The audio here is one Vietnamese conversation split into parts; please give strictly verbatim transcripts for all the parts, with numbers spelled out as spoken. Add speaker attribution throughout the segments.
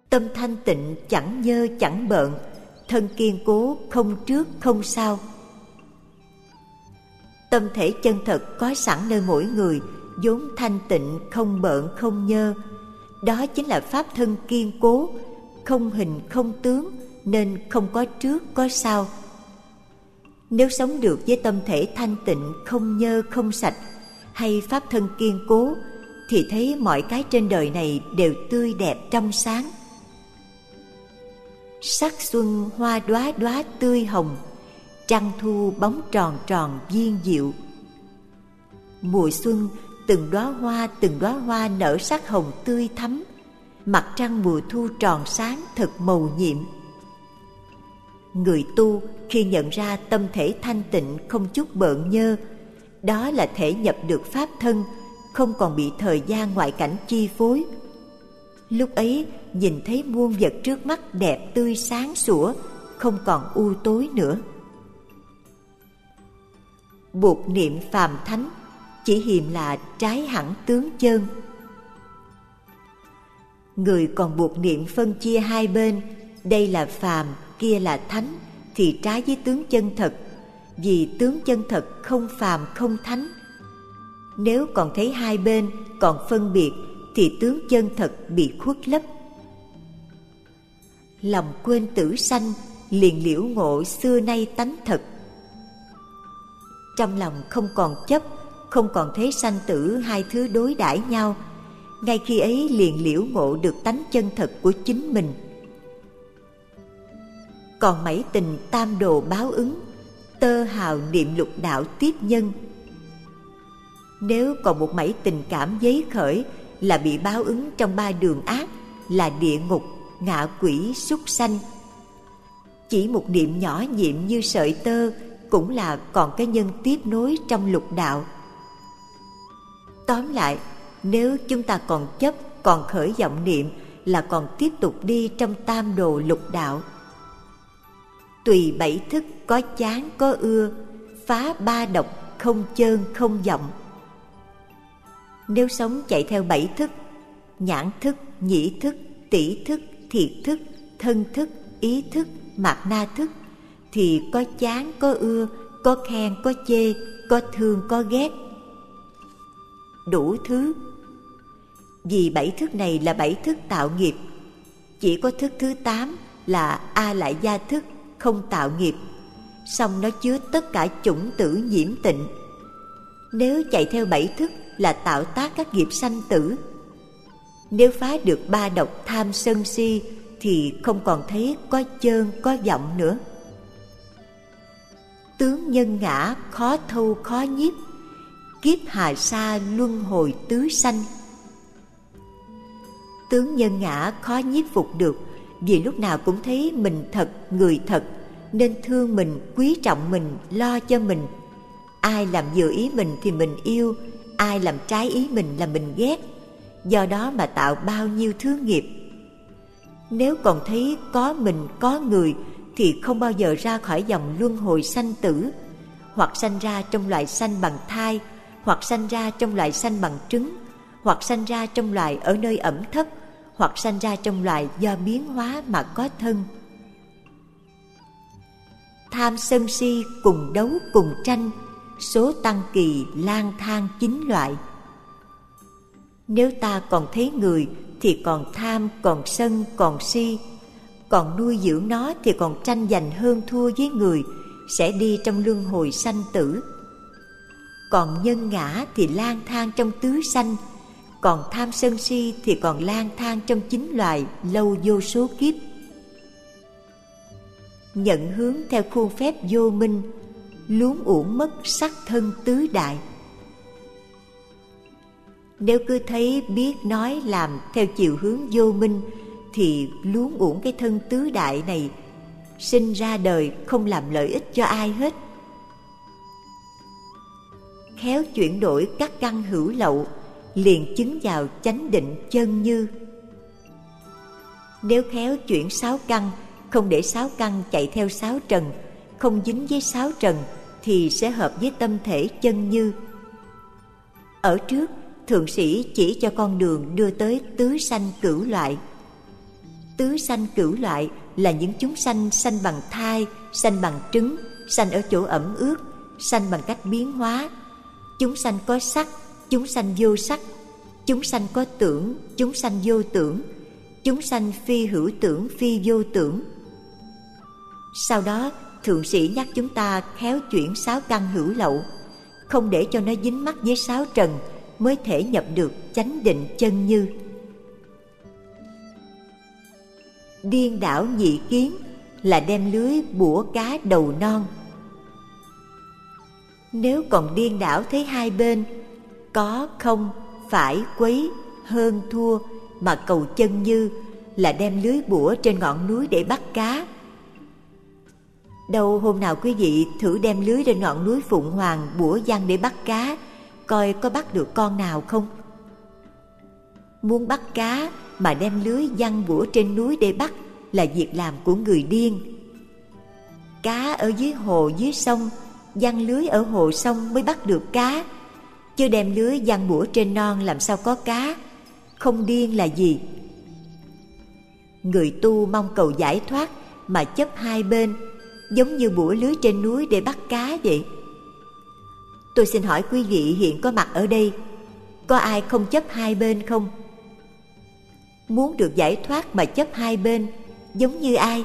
Speaker 1: Tâm thanh tịnh chẳng nhơ chẳng bợn, thân kiên cố không trước không sau. Tâm thể chân thật có sẵn nơi mỗi người, vốn thanh tịnh không bợn không nhơ. Đó chính là pháp thân kiên cố, không hình không tướng, nên không có trước có sau. Nếu sống được với tâm thể thanh tịnh không nhơ không sạch, hay pháp thân kiên cố, thì thấy mọi cái trên đời này đều tươi đẹp trong sáng. Sắc xuân hoa đóa đóa tươi hồng, trăng thu bóng tròn tròn viên diệu. Mùa xuân từng đóa hoa từng đóa hoa nở sắc hồng tươi thắm, mặt trăng mùa thu tròn sáng thật mầu nhiệm. Người tu khi nhận ra tâm thể thanh tịnh không chút bợn nhơ, đó là thể nhập được pháp thân, không còn bị thời gian ngoại cảnh chi phối. Lúc ấy nhìn thấy muôn vật trước mắt đẹp tươi sáng sủa, không còn u tối nữa. Buộc niệm phàm thánh, chỉ hiềm là trái hẳn tướng chân. Người còn buộc niệm phân chia hai bên, đây là phàm, kia là thánh, thì trái với tướng chân thật, vì tướng chân thật không phàm không thánh. Nếu còn thấy hai bên còn phân biệt, thì tướng chân thật bị khuất lấp. Lòng quên tử sanh, liền liễu ngộ xưa nay tánh thật. Trong lòng không còn chấp, không còn thấy sanh tử hai thứ đối đãi nhau, ngay khi ấy liền liễu ngộ được tánh chân thật của chính mình. Còn mảy tình tam đồ báo ứng, tơ hào niệm lục đạo tiếp nhân. Nếu còn một mảy tình cảm giấy khởi, là bị báo ứng trong ba đường ác, là địa ngục, ngạ quỷ, súc sanh. Chỉ một niệm nhỏ nhiệm như sợi tơ, cũng là còn cái nhân tiếp nối trong lục đạo. Tóm lại, nếu chúng ta còn chấp, còn khởi vọng niệm, là còn tiếp tục đi trong tam đồ lục đạo. Tùy bảy thức có chán có ưa, phá ba độc không chơn không vọng. Nếu sống chạy theo bảy thức, nhãn thức, nhĩ thức, tỷ thức, thiệt thức, thân thức, ý thức, mạt na thức, thì có chán có ưa, có khen có chê, có thương có ghét, đủ thứ. Vì bảy thức này là bảy thức tạo nghiệp, chỉ có thức thứ tám là A Lại Gia thức không tạo nghiệp, song nó chứa tất cả chủng tử nhiễm tịnh. Nếu chạy theo bảy thức là tạo tác các nghiệp sanh tử. Nếu phá được ba độc tham sân si, thì không còn thấy có chơn có vọng nữa. Tướng nhân ngã khó thâu khó nhiếp, kiếp hà sa luân hồi tứ sanh. Tướng nhân ngã khó nhiếp phục được, vì lúc nào cũng thấy mình thật, người thật, nên thương mình, quý trọng mình, lo cho mình. Ai làm vừa ý mình thì mình yêu, ai làm trái ý mình là mình ghét. Do đó mà tạo bao nhiêu thứ nghiệp. Nếu còn thấy có mình, có người, thì không bao giờ ra khỏi dòng luân hồi sanh tử, hoặc sanh ra trong loài sanh bằng thai, hoặc sanh ra trong loài sanh bằng trứng, hoặc sanh ra trong loài ở nơi ẩm thấp, hoặc sanh ra trong loài do biến hóa mà có thân. Tham sân si cùng đấu cùng tranh, số tăng kỳ lang thang chín loại. Nếu ta còn thấy người thì còn tham, còn sân, còn si, còn nuôi dưỡng nó thì còn tranh giành hơn thua với người, sẽ đi trong luân hồi sanh tử. Còn nhân ngã thì lang thang trong tứ sanh, còn tham sân si thì còn lang thang trong chín loài lâu vô số kiếp. Nhận hướng theo khuôn phép vô minh, luống uổng mất sắc thân tứ đại. Nếu cứ thấy biết nói làm theo chiều hướng vô minh, thì luống uổng cái thân tứ đại này, sinh ra đời không làm lợi ích cho ai hết. Khéo chuyển đổi các căn hữu lậu, liền chứng vào chánh định chân như. Nếu khéo chuyển sáu căn, không để sáu căn chạy theo sáu trần, không dính với sáu trần, thì sẽ hợp với tâm thể chân như. Ở trước, thượng sĩ chỉ cho con đường đưa tới tứ sanh cửu loại. tứ sanh cửu loại là những chúng sanh sanh bằng thai, sanh bằng trứng, sanh ở chỗ ẩm ướt, sanh bằng cách biến hóa. Chúng sanh có sắc, chúng sanh vô sắc, chúng sanh có tưởng, chúng sanh vô tưởng, chúng sanh phi hữu tưởng, phi vô tưởng. Sau đó, thượng sĩ nhắc chúng ta khéo chuyển sáu căn hữu lậu, không để cho nó dính mắc với sáu trần, mới thể nhập được chánh định chân như. Điên đảo nhị kiến là đem lưới bủa cá đầu non. Nếu còn điên đảo thấy hai bên có không, phải, quấy, hơn, thua mà cầu chân như, là đem lưới bủa trên ngọn núi để bắt cá. Đâu hôm nào quý vị thử đem lưới lên ngọn núi Phụng Hoàng bủa giăng để bắt cá, coi có bắt được con nào không? Muốn bắt cá mà đem lưới giăng bủa trên núi để bắt là việc làm của người điên. Cá ở dưới hồ dưới sông, giăng lưới ở hồ sông mới bắt được cá, chứ đem lưới giăng bủa trên non làm sao có cá? Không điên là gì? Người tu mong cầu giải thoát mà chấp hai bên, giống như bủa lưới trên núi để bắt cá vậy. Tôi xin hỏi quý vị hiện có mặt ở đây, có ai không chấp hai bên không? Muốn được giải thoát mà chấp hai bên, giống như ai?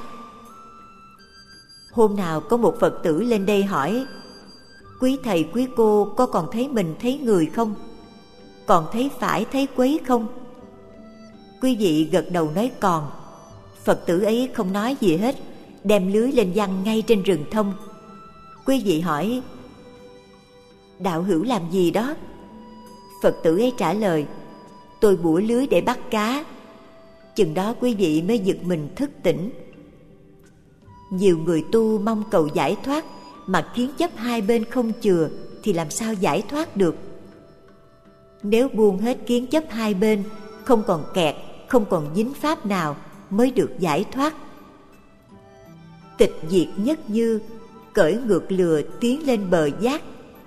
Speaker 1: Hôm nào có một Phật tử lên đây hỏi: quý thầy quý cô có còn thấy mình thấy người không? Còn thấy phải thấy quấy không? Quý vị gật đầu nói còn. Phật tử ấy không nói gì hết, đem lưới lên giăng ngay trên rừng thông. Quý vị hỏi: đạo hữu làm gì đó? Phật tử ấy trả lời: tôi bủa lưới để bắt cá. Chừng đó quý vị mới giật mình thức tỉnh. Nhiều người tu mong cầu giải thoát mà kiến chấp hai bên không chừa thì làm sao giải thoát được? Nếu buông hết kiến chấp hai bên, không còn kẹt, không còn dính pháp nào, mới được giải thoát. Tịch diệt nhất như, cởi ngược lừa tiến lên bờ giác.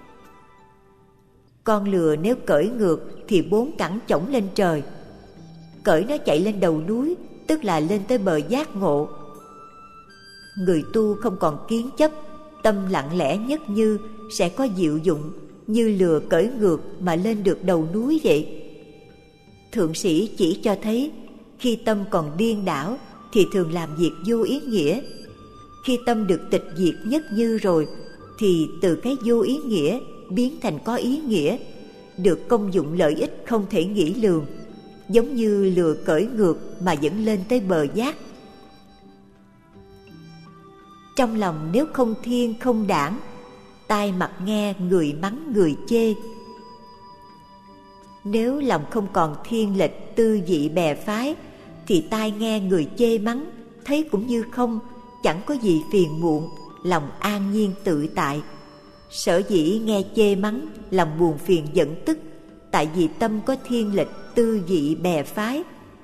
Speaker 1: Con lừa nếu cởi ngược thì bốn cẳng chổng lên trời. Cởi nó chạy lên đầu núi, tức là lên tới bờ giác ngộ. Người tu không còn kiến chấp, tâm lặng lẽ nhất như sẽ có diệu dụng, như lừa cởi ngược mà lên được đầu núi vậy. Thượng sĩ chỉ cho thấy, khi tâm còn điên đảo thì thường làm việc vô ý nghĩa. Khi tâm được tịch diệt nhất như rồi thì từ cái vô ý nghĩa biến thành có ý nghĩa, được công dụng lợi ích không thể nghĩ lường, giống như lừa cởi ngược mà dẫn lên tới bờ giác. Trong lòng nếu không thiên không đảng, tai mặt nghe người mắng người chê. Nếu lòng không còn thiên lệch tư vị bè phái thì tai nghe người chê mắng thấy cũng như không, chẳng có gì phiền muộn, lòng an nhiên tự tại. Sở dĩ nghe chê mắng, lòng buồn phiền giận tức, tại vì tâm có thiên lệch tư vị bè phái.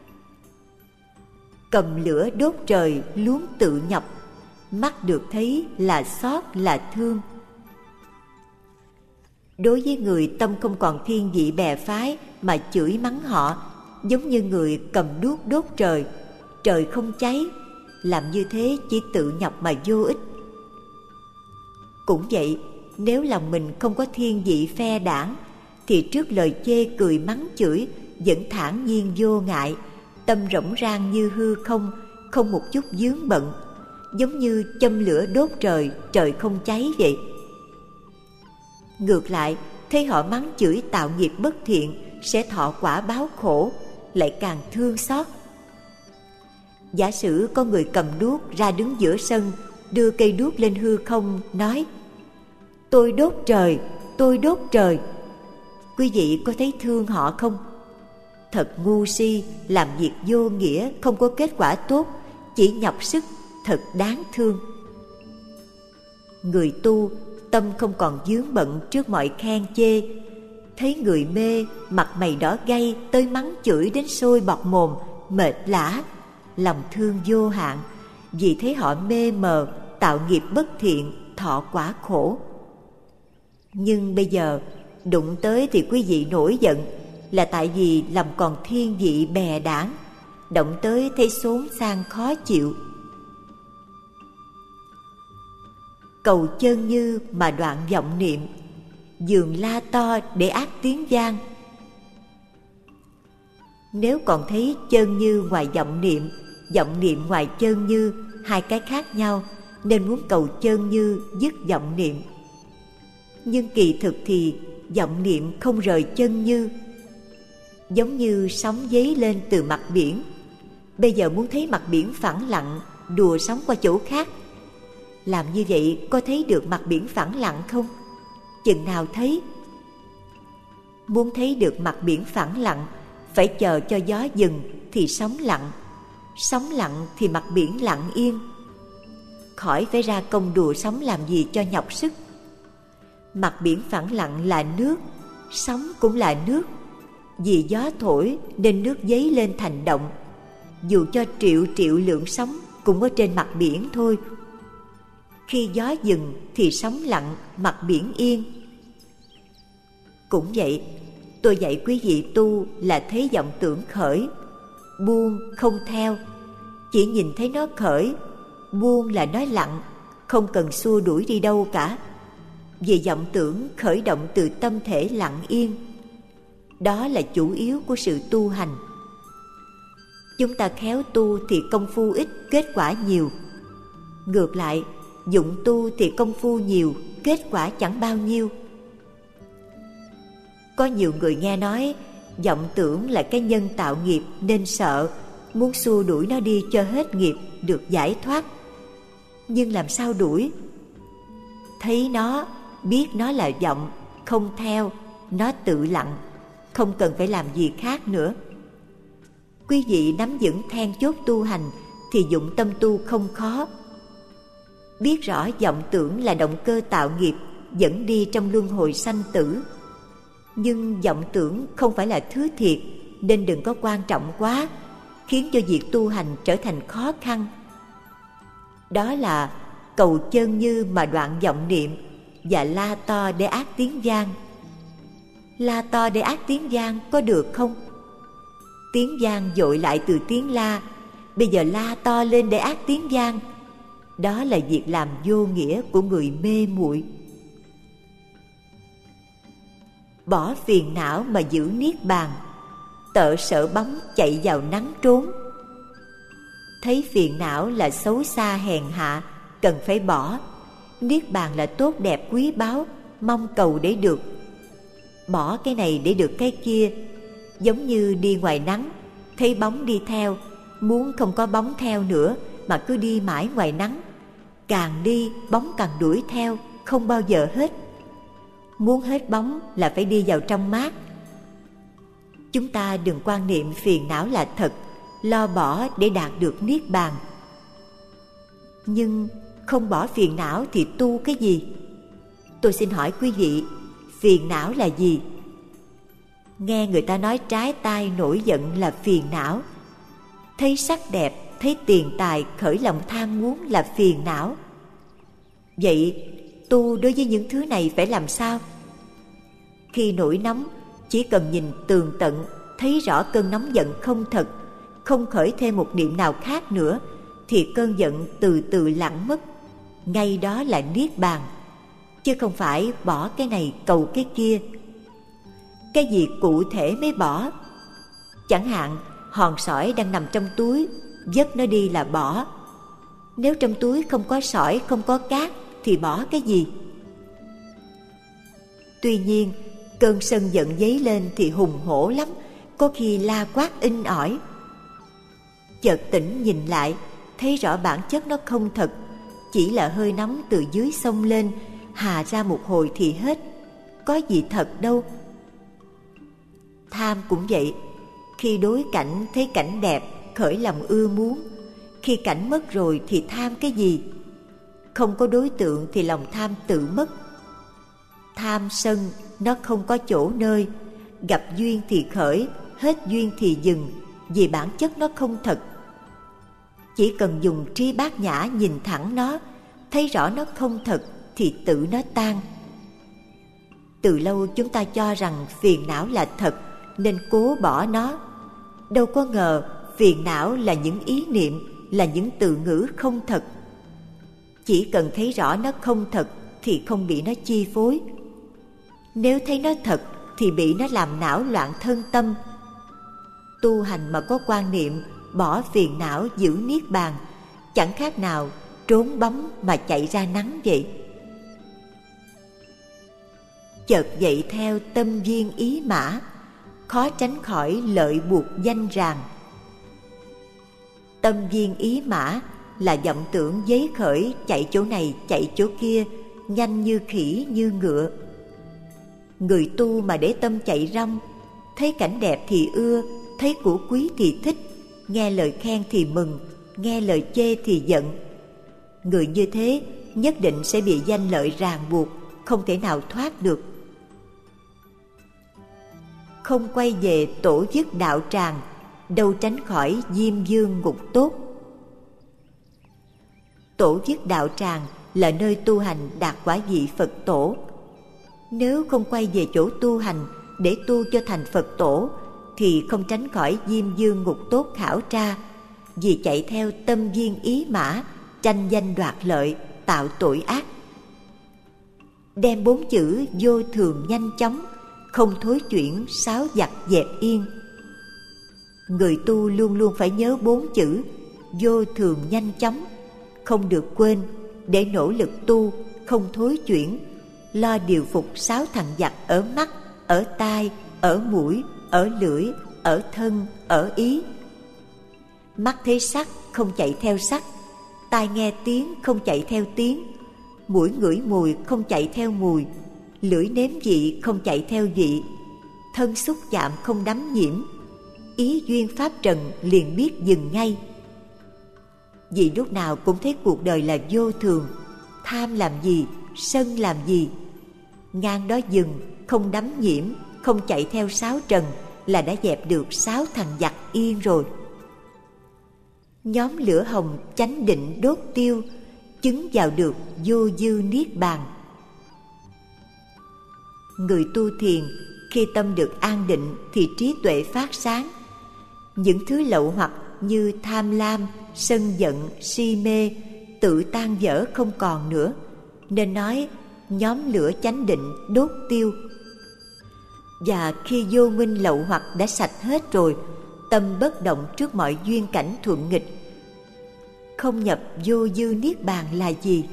Speaker 1: Cầm lửa đốt trời luống tự nhọc, mắt được thấy là xót là thương. Đối với người tâm không còn thiên vị bè phái mà chửi mắng họ, giống như người cầm đuốc đốt trời, trời không cháy, làm như thế chỉ tự nhọc mà vô ích. Cũng vậy, nếu lòng mình không có thiên vị phe đảng thì trước lời chê cười mắng chửi vẫn thản nhiên vô ngại, tâm rỗng rang như hư không, không một chút vướng bận, giống như châm lửa đốt trời, trời không cháy vậy. Ngược lại, thấy họ mắng chửi tạo nghiệp bất thiện sẽ thọ quả báo khổ, lại càng thương xót. Giả sử có người cầm đuốc ra đứng giữa sân, đưa cây đuốc lên hư không, nói: tôi đốt trời, tôi đốt trời. Quý vị có thấy thương họ không? Thật ngu si, làm việc vô nghĩa, không có kết quả tốt, chỉ nhọc sức, thật đáng thương. Người tu, tâm không còn vướng bận trước mọi khen chê. Thấy người mê, mặt mày đỏ gay, tới mắng chửi đến sôi bọt mồm, mệt lả, lòng thương vô hạn, vì thấy họ mê mờ, tạo nghiệp bất thiện, thọ quả khổ. Nhưng bây giờ, đụng tới thì quý vị nổi giận, là tại vì lòng còn thiên vị bè đảng. động tới thấy xốn xang khó chịu. Cầu chơn như mà đoạn vọng niệm, dường la to để ác tiếng vang. Nếu còn thấy chơn như ngoài vọng niệm, vọng niệm ngoài chơn như hai cái khác nhau, nên muốn cầu chơn như dứt vọng niệm. Nhưng kỳ thực thì vọng niệm không rời chân như. Giống như sóng dấy lên từ mặt biển, bây giờ muốn thấy mặt biển phẳng lặng, đùa sóng qua chỗ khác. Làm như vậy có thấy được mặt biển phẳng lặng không? Chừng nào thấy? Muốn thấy được mặt biển phẳng lặng, phải chờ cho gió dừng thì sóng lặng, sóng lặng thì mặt biển lặng yên. Khỏi phải ra công đùa sóng làm gì cho nhọc sức. Mặt biển phẳng lặng là nước, sóng cũng là nước. Vì gió thổi nên nước dấy lên thành động. Dù cho triệu triệu lượng sóng cũng ở trên mặt biển thôi. Khi gió dừng thì sóng lặng, mặt biển yên. Cũng vậy, tôi dạy quý vị tu là thấy vọng tưởng khởi, buông không theo. Chỉ nhìn thấy nó khởi, buông là nó lặng, không cần xua đuổi đi đâu cả. Vì vọng tưởng khởi động từ tâm thể lặng yên. Đó là chủ yếu của sự tu hành. Chúng ta khéo tu thì công phu ít, kết quả nhiều. Ngược lại, dụng tu thì công phu nhiều, kết quả chẳng bao nhiêu. Có nhiều người nghe nói vọng tưởng là cái nhân tạo nghiệp nên sợ, muốn xua đuổi nó đi cho hết nghiệp, được giải thoát. Nhưng làm sao đuổi? Thấy nó, biết nó là vọng, không theo, nó tự lặng, không cần phải làm gì khác nữa. Quý vị nắm vững then chốt tu hành thì dụng tâm tu không khó. Biết rõ vọng tưởng là động cơ tạo nghiệp, dẫn đi trong luân hồi sanh tử. Nhưng vọng tưởng không phải là thứ thiệt, nên đừng có quan trọng quá, khiến cho việc tu hành trở thành khó khăn. Đó là cầu chơn như mà đoạn vọng niệm, và la to để ác tiếng vang. La to để ác tiếng vang có được không? Tiếng vang dội lại từ tiếng la, bây giờ la to lên để ác tiếng vang. Đó là việc làm vô nghĩa của người mê muội. Bỏ phiền não mà giữ niết bàn, tợ sợ bóng chạy vào nắng trốn. Thấy phiền não là xấu xa hèn hạ, cần phải bỏ. Niết bàn là tốt đẹp quý báu, mong cầu để được. Bỏ cái này để được cái kia. Giống như đi ngoài nắng, thấy bóng đi theo, muốn không có bóng theo nữa mà cứ đi mãi ngoài nắng. Càng đi bóng càng đuổi theo, không bao giờ hết. Muốn hết bóng là phải đi vào trong mát. Chúng ta đừng quan niệm phiền não là thật, lo bỏ để đạt được niết bàn. Nhưng không bỏ phiền não thì tu cái gì? Tôi xin hỏi quý vị, phiền não là gì? Nghe người ta nói trái tai nổi giận là phiền não. Thấy sắc đẹp, thấy tiền tài khởi lòng tham muốn là phiền não. Vậy tu đối với những thứ này phải làm sao? Khi nổi nóng, chỉ cần nhìn tường tận, thấy rõ cơn nóng giận không thật, không khởi thêm một niệm nào khác nữa, thì cơn giận từ từ lặng mất. Ngay đó là niết bàn, chứ không phải bỏ cái này cầu cái kia. Cái gì cụ thể mới bỏ? Chẳng hạn hòn sỏi đang nằm trong túi, vớt nó đi là bỏ. Nếu trong túi không có sỏi, không có cát thì bỏ cái gì? Tuy nhiên, cơn sân giận dấy lên thì hùng hổ lắm, có khi la quát inh ỏi. Chợt tỉnh nhìn lại, thấy rõ bản chất nó không thật, chỉ là hơi nóng từ dưới sông lên, hà ra một hồi thì hết, có gì thật đâu. Tham cũng vậy, khi đối cảnh thấy cảnh đẹp, khởi lòng ưa muốn, khi cảnh mất rồi thì tham cái gì? Không có đối tượng thì lòng tham tự mất. Tham sân nó không có chỗ nơi, gặp duyên thì khởi, hết duyên thì dừng, vì bản chất nó không thật. Chỉ cần dùng trí bát nhã nhìn thẳng nó, thấy rõ nó không thật thì tự nó tan. Từ lâu chúng ta cho rằng phiền não là thật nên cố bỏ nó. Đâu có ngờ phiền não là những ý niệm, là những từ ngữ không thật. Chỉ cần thấy rõ nó không thật thì không bị nó chi phối. Nếu thấy nó thật thì bị nó làm não loạn thân tâm. Tu hành mà có quan niệm bỏ phiền não giữ niết bàn, chẳng khác nào trốn bóng mà chạy ra nắng vậy. Chợt dậy theo tâm duyên ý mã, khó tránh khỏi lợi buộc danh ràng. Tâm duyên ý mã là vọng tưởng giấy khởi, chạy chỗ này chạy chỗ kia, nhanh như khỉ như ngựa. Người tu mà để tâm chạy rong, thấy cảnh đẹp thì ưa, thấy của quý thì thích, nghe lời khen thì mừng, nghe lời chê thì giận. Người như thế nhất định sẽ bị danh lợi ràng buộc, không thể nào thoát được. Không quay về tổ chức đạo tràng, đâu tránh khỏi diêm dương ngục tốt. Tổ chức đạo tràng là nơi tu hành đạt quả vị Phật tổ. Nếu không quay về chỗ tu hành để tu cho thành Phật tổ, thì không tránh khỏi diêm dương ngục tốt khảo tra, vì chạy theo tâm duyên ý mã, tranh danh đoạt lợi, tạo tội ác. Đem bốn chữ vô thường nhanh chóng, không thối chuyển, sáo giặc dẹp yên. Người tu luôn luôn phải nhớ bốn chữ vô thường nhanh chóng, không được quên, để nỗ lực tu, không thối chuyển, lo điều phục sáu thằng giặc ở mắt, ở tai, ở mũi, ở lưỡi, ở thân, ở ý. Mắt thấy sắc không chạy theo sắc, tai nghe tiếng không chạy theo tiếng, mũi ngửi mùi không chạy theo mùi, lưỡi nếm vị không chạy theo vị, thân xúc chạm không đắm nhiễm, ý duyên pháp trần liền biết dừng ngay. Vì lúc nào cũng thấy cuộc đời là vô thường, tham làm gì, sân làm gì, ngang đó dừng, không đắm nhiễm, không chạy theo sáu trần là đã dẹp được sáu thằng giặc yên rồi. Nhóm lửa hồng chánh định đốt tiêu, chứng vào được vô dư niết bàn. Người tu thiền khi tâm được an định thì trí tuệ phát sáng. Những thứ lậu hoặc như tham lam, sân giận, si mê tự tan vỡ không còn nữa, nên nói nhóm lửa chánh định đốt tiêu. Và khi vô minh lậu hoặc đã sạch hết rồi, tâm bất động trước mọi duyên cảnh thuận nghịch. Không nhập vô dư niết bàn là gì?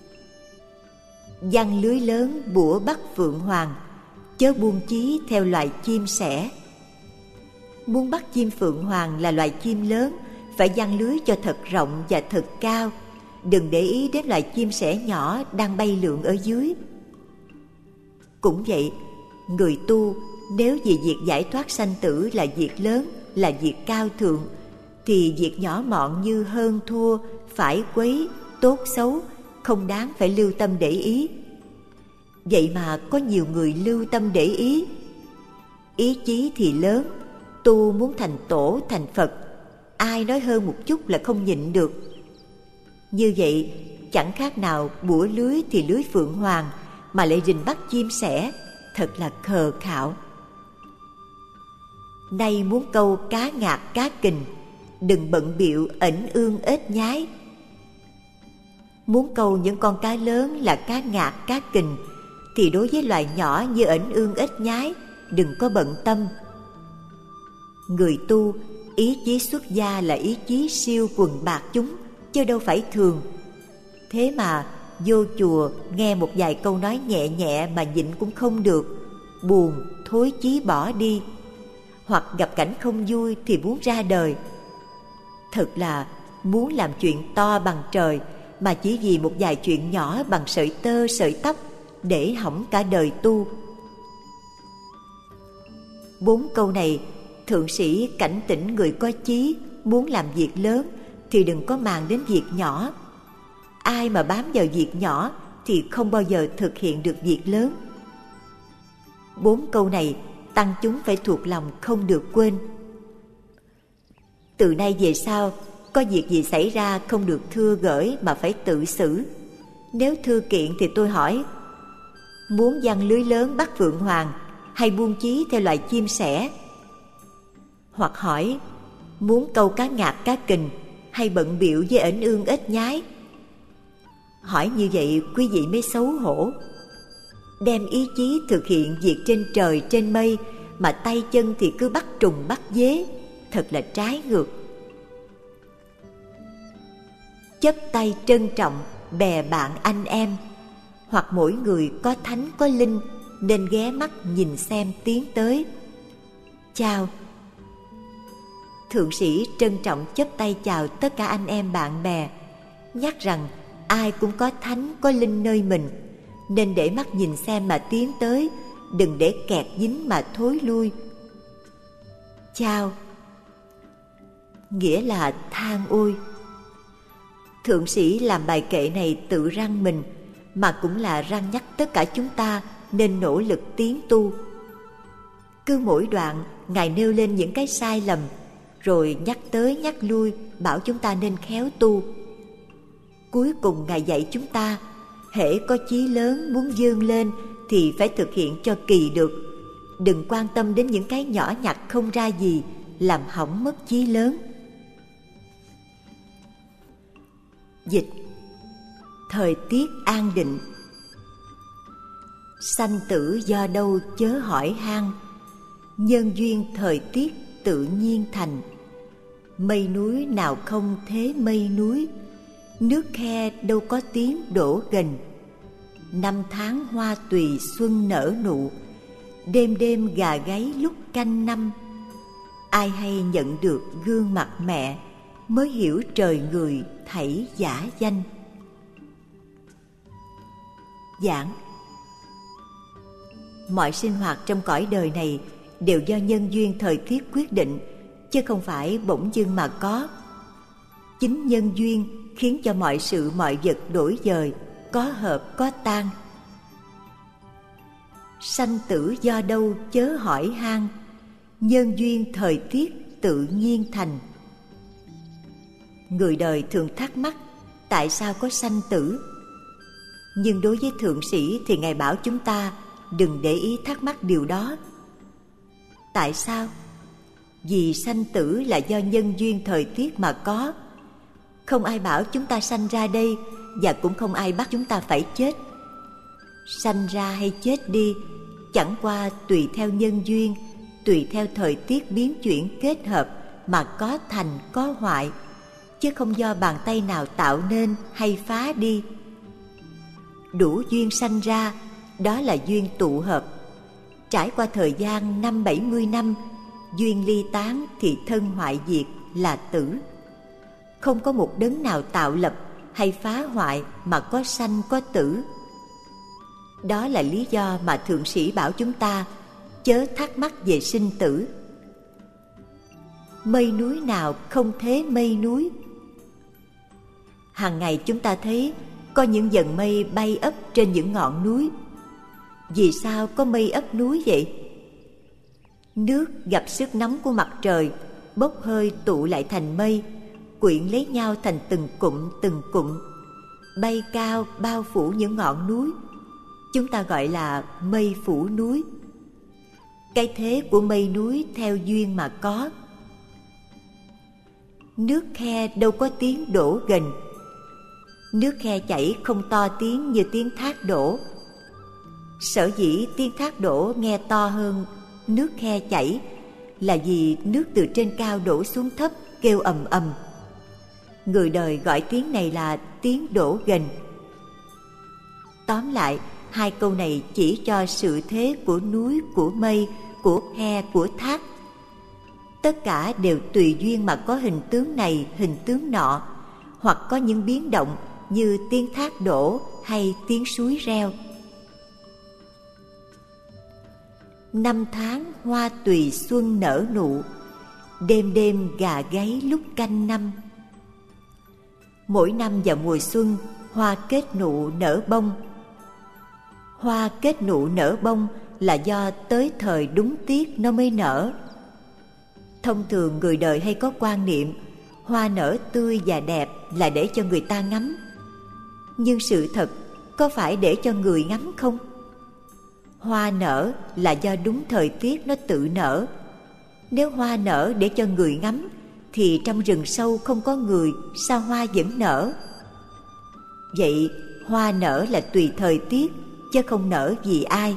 Speaker 1: Giăng lưới lớn bủa bắt phượng hoàng, chớ buông chí theo loài chim sẻ. Muốn bắt chim phượng hoàng là loài chim lớn, phải giăng lưới cho thật rộng và thật cao. Đừng để ý đến loài chim sẻ nhỏ đang bay lượn ở dưới. Cũng vậy, người tu nếu vì việc giải thoát sanh tử là việc lớn, là việc cao thượng, thì việc nhỏ mọn như hơn thua, phải quấy, tốt xấu không đáng phải lưu tâm để ý. Vậy mà có nhiều người lưu tâm để ý. Ý chí thì lớn, tu muốn thành tổ thành Phật, ai nói hơn một chút là không nhịn được. Như vậy chẳng khác nào bủa lưới thì lưới phượng hoàng, mà lại rình bắt chim sẻ, thật là khờ khạo. Nay muốn câu cá ngạc cá kình, đừng bận bịu ẩn ương ếch nhái. Muốn câu những con cá lớn là cá ngạc cá kình, thì đối với loài nhỏ như ẩn ương ếch nhái, đừng có bận tâm. Người tu, ý chí xuất gia là ý chí siêu quần bạc chúng, chứ đâu phải thường. Thế mà vô chùa nghe một vài câu nói nhẹ nhẹ mà nhịn cũng không được, buồn, thối chí bỏ đi. Hoặc gặp cảnh không vui thì muốn ra đời. Thật là muốn làm chuyện to bằng trời, mà chỉ vì một vài chuyện nhỏ bằng sợi tơ sợi tóc để hỏng cả đời tu. Bốn câu này thượng sĩ cảnh tỉnh người có chí, muốn làm việc lớn thì đừng có màng đến việc nhỏ. Ai mà bám vào việc nhỏ thì không bao giờ thực hiện được việc lớn. Bốn câu này tăng chúng phải thuộc lòng không được quên. Từ nay về sau, có việc gì xảy ra không được thưa gửi mà phải tự xử. Nếu thư kiện thì tôi hỏi, muốn giăng lưới lớn bắt phượng hoàng hay buông chí theo loài chim sẻ? Hoặc hỏi, muốn câu cá ngạc cá kình hay bận bịu với ếch ương ếch nhái? Hỏi như vậy quý vị mới xấu hổ. Đem ý chí thực hiện việc trên trời trên mây mà tay chân thì cứ bắt trùng bắt dế, thật là trái ngược. Chấp tay trân trọng bè bạn anh em, hoặc mỗi người có thánh có linh nên ghé mắt nhìn xem tiến tới. Chào. Thượng sĩ trân trọng chấp tay chào tất cả anh em bạn bè, nhắc rằng ai cũng có thánh có linh nơi mình, nên để mắt nhìn xem mà tiến tới, đừng để kẹt dính mà thối lui. Chào nghĩa là than ôi. Thượng sĩ làm bài kệ này tự răn mình, mà cũng là răn nhắc tất cả chúng ta nên nỗ lực tiến tu. Cứ mỗi đoạn Ngài nêu lên những cái sai lầm, rồi nhắc tới nhắc lui bảo chúng ta nên khéo tu. Cuối cùng Ngài dạy chúng ta, hễ có chí lớn muốn vươn lên thì phải thực hiện cho kỳ được, đừng quan tâm đến những cái nhỏ nhặt không ra gì, làm hỏng mất chí lớn. Dịch: thời tiết an định. Sanh tử do đâu chớ hỏi han, nhân duyên thời tiết tự nhiên thành. Mây núi nào không thế mây núi, nước khe đâu có tiếng đổ gần. Năm tháng hoa tùy xuân nở nụ, đêm đêm gà gáy lúc canh năm. Ai hay nhận được gương mặt mẹ, mới hiểu trời người thảy giả danh. Giảng: mọi sinh hoạt trong cõi đời này đều do nhân duyên thời tiết quyết định, chứ không phải bỗng dưng mà có. Chính nhân duyên khiến cho mọi sự mọi vật đổi dời, có hợp có tan. Sanh tử do đâu chớ hỏi han, nhân duyên thời tiết tự nhiên thành. Người đời thường thắc mắc tại sao có sanh tử, nhưng đối với thượng sĩ thì Ngài bảo chúng ta đừng để ý thắc mắc điều đó. Tại sao? Vì sanh tử là do nhân duyên thời tiết mà có. Không ai bảo chúng ta sanh ra đây, và cũng không ai bắt chúng ta phải chết. Sanh ra hay chết đi chẳng qua tùy theo nhân duyên, tùy theo thời tiết biến chuyển kết hợp mà có thành có hoại, chứ không do bàn tay nào tạo nên hay phá đi. Đủ duyên sanh ra, đó là duyên tụ hợp. Trải qua thời gian năm bảy mươi năm, duyên ly tán thì thân hoại diệt là tử. Không có một đấng nào tạo lập hay phá hoại mà có sanh có tử. Đó là lý do mà thượng sĩ bảo chúng ta chớ thắc mắc về sinh tử. Mây núi nào không thế mây núi. Hàng ngày chúng ta thấy có những dần mây bay ấp trên những ngọn núi. Vì sao có mây ấp núi vậy? Nước gặp sức nóng của mặt trời, bốc hơi tụ lại thành mây, quyện lấy nhau thành từng cụm từng cụm, bay cao bao phủ những ngọn núi. Chúng ta gọi là mây phủ núi. Cái thế của mây núi theo duyên mà có. Nước khe đâu có tiếng đổ gần. Nước khe chảy không to tiếng như tiếng thác đổ. Sở dĩ tiếng thác đổ nghe to hơn nước khe chảy là vì nước từ trên cao đổ xuống thấp kêu ầm ầm. Người đời gọi tiếng này là tiếng đổ gần. Tóm lại, hai câu này chỉ cho sự thế của núi, của mây, của khe, của thác. Tất cả đều tùy duyên mà có hình tướng này, hình tướng nọ, hoặc có những biến động như tiếng thác đổ hay tiếng suối reo. Năm tháng hoa tùy xuân nở nụ, đêm đêm gà gáy lúc canh năm. Mỗi năm vào mùa xuân, hoa kết nụ nở bông. Hoa kết nụ nở bông là do tới thời đúng tiết nó mới nở. Thông thường người đời hay có quan niệm hoa nở tươi và đẹp là để cho người ta ngắm. Nhưng sự thật có phải để cho người ngắm không? Hoa nở là do đúng thời tiết nó tự nở. Nếu hoa nở để cho người ngắm thì trong rừng sâu không có người, sao hoa vẫn nở? Vậy hoa nở là tùy thời tiết, chứ không nở vì ai.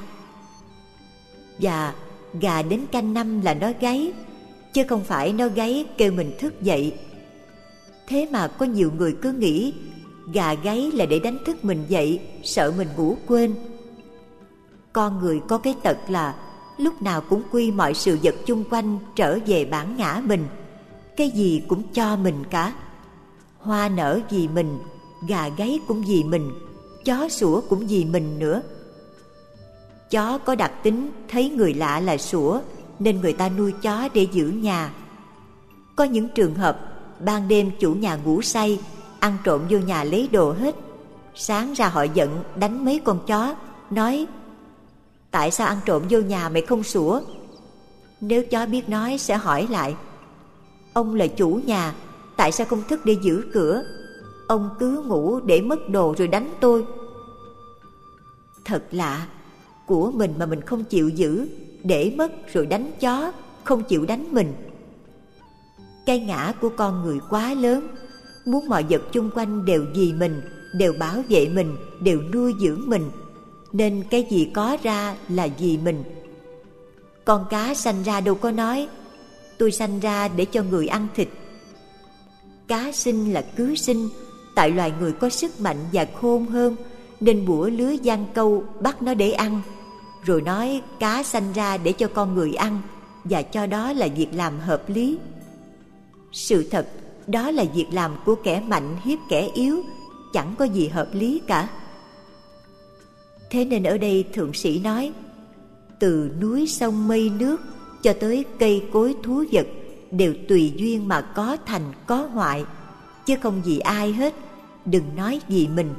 Speaker 1: Và gà đến canh năm là nó gáy, chứ không phải nó gáy kêu mình thức dậy. Thế mà có nhiều người cứ nghĩ gà gáy là để đánh thức mình dậy, sợ mình ngủ quên. Con người có cái tật là lúc nào cũng quy mọi sự vật chung quanh trở về bản ngã mình, cái gì cũng cho mình cả. Hoa nở vì mình, gà gáy cũng vì mình, chó sủa cũng vì mình nữa. Chó có đặc tính thấy người lạ là sủa, nên người ta nuôi chó để giữ nhà. Có những trường hợp ban đêm chủ nhà ngủ say, ăn trộm vô nhà lấy đồ hết. Sáng ra họ giận đánh mấy con chó, nói: tại sao ăn trộm vô nhà mày không sủa? Nếu chó biết nói sẽ hỏi lại: ông là chủ nhà, tại sao không thức để giữ cửa? Ông cứ ngủ để mất đồ rồi đánh tôi. Thật lạ, của mình mà mình không chịu giữ, để mất rồi đánh chó, không chịu đánh mình. Cái ngã của con người quá lớn, muốn mọi vật chung quanh đều vì mình, đều bảo vệ mình, đều nuôi dưỡng mình, nên cái gì có ra là vì mình. Con cá sanh ra đâu có nói: tôi sanh ra để cho người ăn thịt. Cá sinh là cứ sinh, tại loài người có sức mạnh và khôn hơn, nên bủa lưới giăng câu bắt nó để ăn, rồi nói cá sanh ra để cho con người ăn, và cho đó là việc làm hợp lý. Sự thật, đó là việc làm của kẻ mạnh hiếp kẻ yếu, chẳng có gì hợp lý cả. Thế nên ở đây thượng sĩ nói: từ núi sông mây nước cho tới cây cối thú vật đều tùy duyên mà có thành có hoại, chứ không vì ai hết, đừng nói vì mình.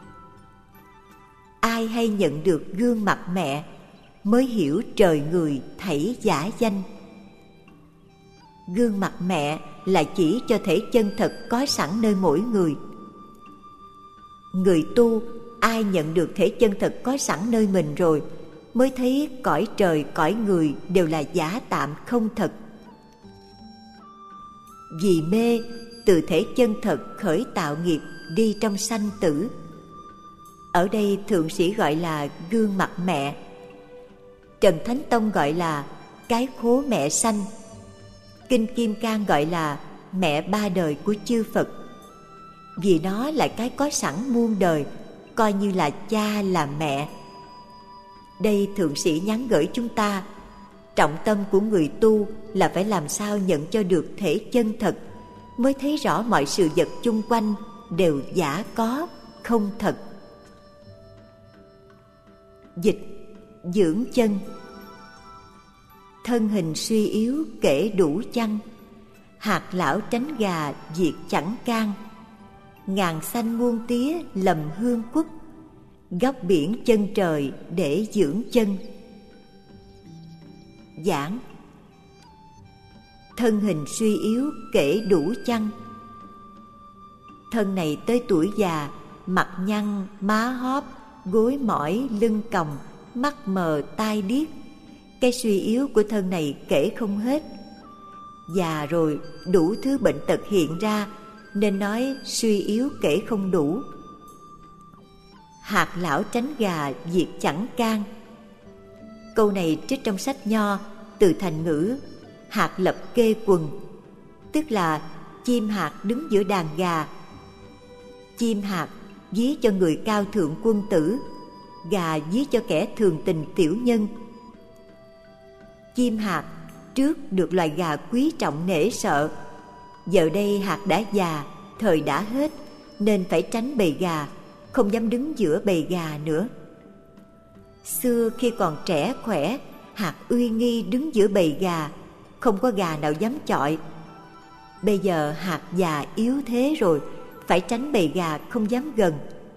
Speaker 1: Ai hay nhận được gương mặt mẹ mới hiểu trời người thảy giả danh. Gương mặt mẹ là chỉ cho thể chân thật có sẵn nơi mỗi người. Người tu ai nhận được thể chân thật có sẵn nơi mình rồi mới thấy cõi trời cõi người đều là giả tạm không thật. Vì mê, từ thể chân thật khởi tạo nghiệp đi trong sanh tử. Ở đây thượng sĩ gọi là gương mặt mẹ, Trần Thánh Tông gọi là cái khố mẹ sanh, Kinh Kim Cang gọi là mẹ ba đời của chư Phật. Vì nó là cái có sẵn muôn đời, coi như là cha là mẹ. Đây thượng sĩ nhắn gửi chúng ta, trọng tâm của người tu là phải làm sao nhận cho được thể chân thật, mới thấy rõ mọi sự vật chung quanh đều giả có, không thật. Dịch: dưỡng chân. Thân hình suy yếu kể đủ chăng, hạt lão tránh gà việc chẳng can. Ngàn xanh muôn tía lầm hương quất, góc biển chân trời để dưỡng chân. Giảng: thân hình suy yếu kể đủ chăng. Thân này tới tuổi già, mặt nhăn, má hóp, gối mỏi, lưng còng, mắt mờ, tai điếc. Cái suy yếu của thân này kể không hết. Già rồi đủ thứ bệnh tật hiện ra, nên nói suy yếu kể không đủ. Hạt lão tránh gà việc chẳng can. Câu này trích trong sách Nho, từ thành ngữ hạt lập kê quần, tức là chim hạt đứng giữa đàn gà. Chim hạt ví cho người cao thượng quân tử, gà ví cho kẻ thường tình tiểu nhân. Chim hạt trước được loài gà quý trọng nể sợ, giờ đây hạt đã già, thời đã hết, nên phải tránh bầy gà, không dám đứng giữa bầy gà nữa. Xưa khi còn trẻ khỏe, hạt uy nghi đứng giữa bầy gà, không có gà nào dám chọi. Bây giờ hạt già yếu thế rồi, phải tránh bầy gà không dám gần.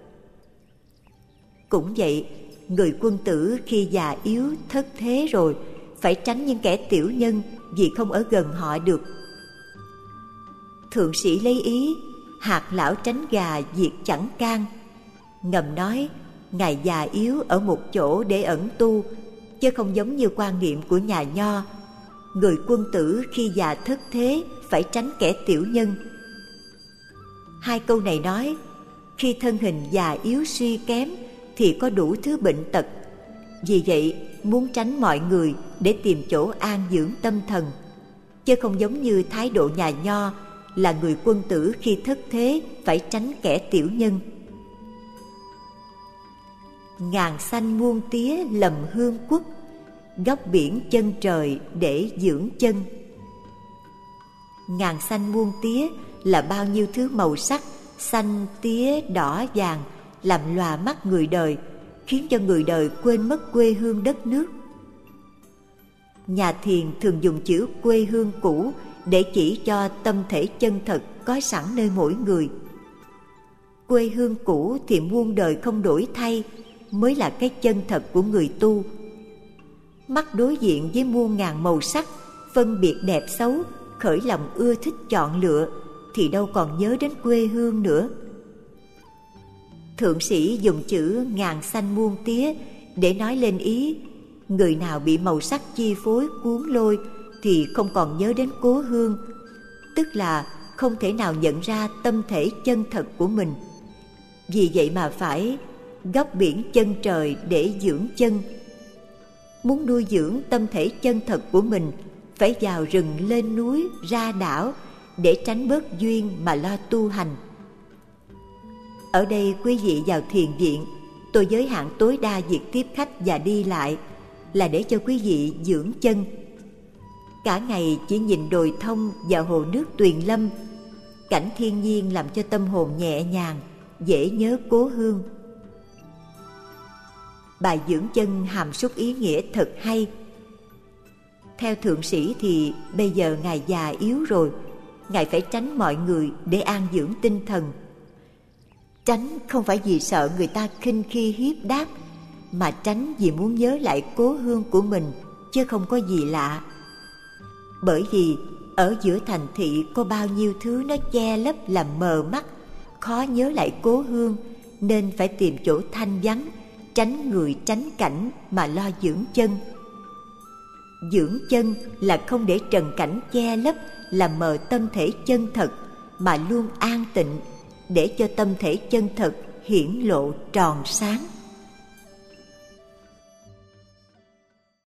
Speaker 1: Cũng vậy, người quân tử khi già yếu thất thế rồi, phải tránh những kẻ tiểu nhân vì không ở gần họ được. Thượng sĩ lấy ý hạt lão tránh gà việc chẳng can, ngầm nói ngài già yếu ở một chỗ để ẩn tu, chứ không giống như quan niệm của nhà Nho. Người quân tử khi già thất thế phải tránh kẻ tiểu nhân. Hai câu này nói, khi thân hình già yếu suy kém thì có đủ thứ bệnh tật. Vì vậy, muốn tránh mọi người để tìm chỗ an dưỡng tâm thần, chứ không giống như thái độ nhà Nho là người quân tử khi thất thế phải tránh kẻ tiểu nhân. Ngàn xanh muôn tía lầm hương quốc, góc biển chân trời để dưỡng chân. Ngàn xanh muôn tía là bao nhiêu thứ màu sắc, xanh, tía, đỏ, vàng, làm lòa mắt người đời, khiến cho người đời quên mất quê hương đất nước. Nhà thiền thường dùng chữ quê hương cũ để chỉ cho tâm thể chân thật có sẵn nơi mỗi người. Quê hương cũ thì muôn đời không đổi thay mới là cái chân thật của người tu. Mắt đối diện với muôn ngàn màu sắc, phân biệt đẹp xấu, khởi lòng ưa thích chọn lựa, thì đâu còn nhớ đến quê hương nữa. Thượng sĩ dùng chữ ngàn xanh muôn tía để nói lên ý, người nào bị màu sắc chi phối cuốn lôi thì không còn nhớ đến cố hương, tức là không thể nào nhận ra tâm thể chân thật của mình. Vì vậy mà phải góc biển chân trời để dưỡng chân. Muốn nuôi dưỡng tâm thể chân thật của mình, phải vào rừng lên núi ra đảo để tránh bớt duyên mà lo tu hành. Ở đây quý vị vào thiền viện, tôi giới hạn tối đa việc tiếp khách và đi lại là để cho quý vị dưỡng chân. Cả ngày chỉ nhìn đồi thông và hồ nước Tuyền Lâm, cảnh thiên nhiên làm cho tâm hồn nhẹ nhàng, dễ nhớ cố hương. Bài dưỡng chân hàm súc ý nghĩa thật hay. Theo thượng sĩ thì bây giờ ngài già yếu rồi, ngài phải tránh mọi người để an dưỡng tinh thần. Tránh không phải vì sợ người ta khinh khi hiếp đáp, mà tránh vì muốn nhớ lại cố hương của mình, chứ không có gì lạ. Bởi vì ở giữa thành thị có bao nhiêu thứ nó che lấp làm mờ mắt, khó nhớ lại cố hương, nên phải tìm chỗ thanh vắng, tránh người tránh cảnh mà lo dưỡng chân. Dưỡng chân là không để trần cảnh che lấp làm mờ tâm thể chân thật, mà luôn an tịnh để cho tâm thể chân thật hiển lộ tròn sáng.